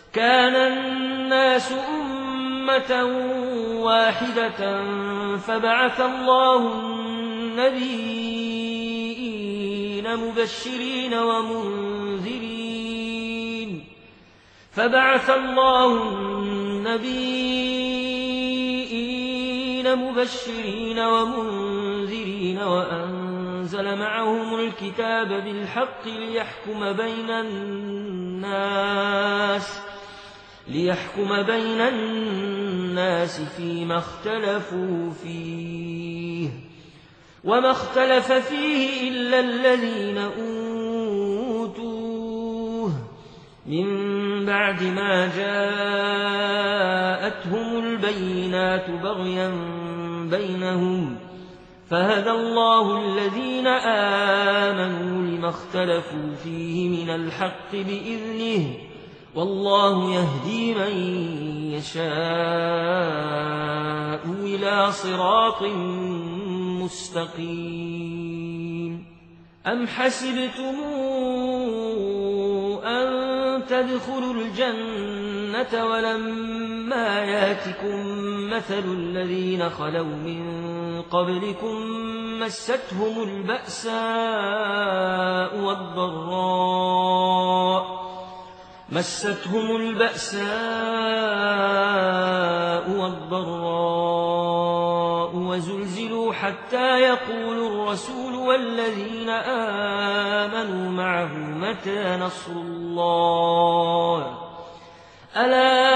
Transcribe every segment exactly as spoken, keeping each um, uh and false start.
كان الناس أمة واحدة فبعث الله النبيين مبشرين ومنذرين فبعث الله النبيين مبشرين ومنذرين وأنزل معهم الكتاب بالحق ليحكم بين الناس ليحكم بين الناس فيما اختلفوا فيه وما اختلف فيه إلا الذين أوتوه من بعد ما جاءتهم البينات بغيا بينهم فهدى الله الذين آمنوا لما اختلفوا فيه من الحق بإذنه والله يهدي من يشاء إلى صراط مستقيم أم حسبتم أن تدخلوا الجنة ولما ياتكم مثل الذين خلوا من قبلكم مستهم البأساء والضراء مستهم البأساء والضراء وزلزلوا حتى يقول الرسول والذين آمنوا معه متى نصر الله ألا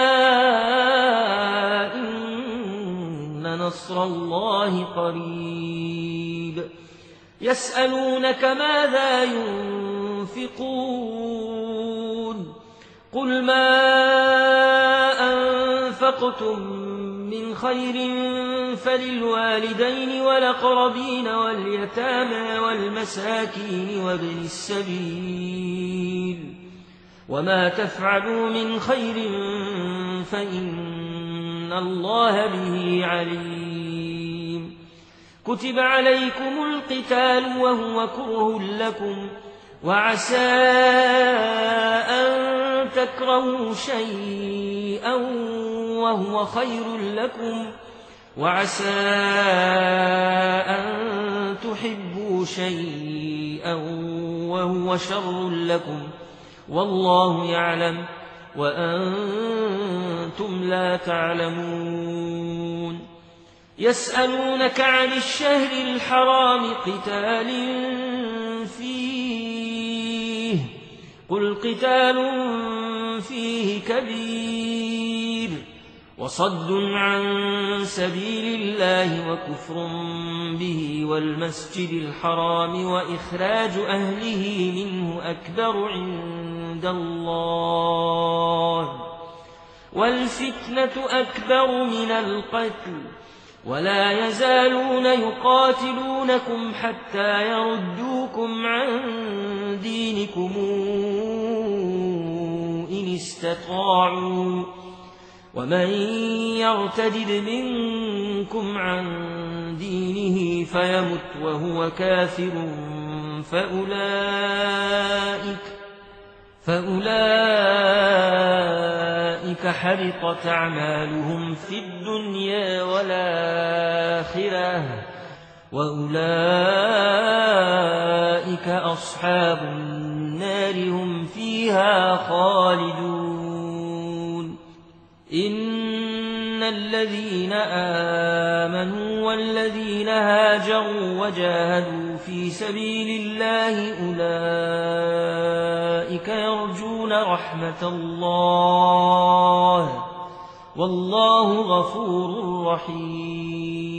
إن نصر الله قريب يسألونك ماذا ينفقون قل ما أنفقتم من خير فللوالدين والأقربين واليتامى والمساكين وابن السبيل وما تفعلوا من خير فإن الله به عليم كتب عليكم القتال وهو كره لكم وعسى أن تكرهوا شيئا وهو خير لكم وعسى أن تحبوا شيئا وهو شر لكم والله يعلم وأنتم لا تعلمون يسألونك عن الشهر الحرام قتال فيه قل قتال فيه كبير وصد عن سبيل الله وكفر به والمسجد الحرام وإخراج أهله منه أكبر عند الله والفتنة أكبر من القتل ولا يزالون يقاتلونكم حتى يردوكم عن دينكم إن استطاعوا ومن يرتد منكم عن دينه فيمت وهو كافر فأولئك فأولئك حبطت أعمالهم في الدنيا والآخرة وأولئك أصحاب النار هم فيها خالدون إن الذين آمنوا والذين هاجروا وجاهدوا في سبيل الله أولئك يرجون رحمة الله والله غفور رحيم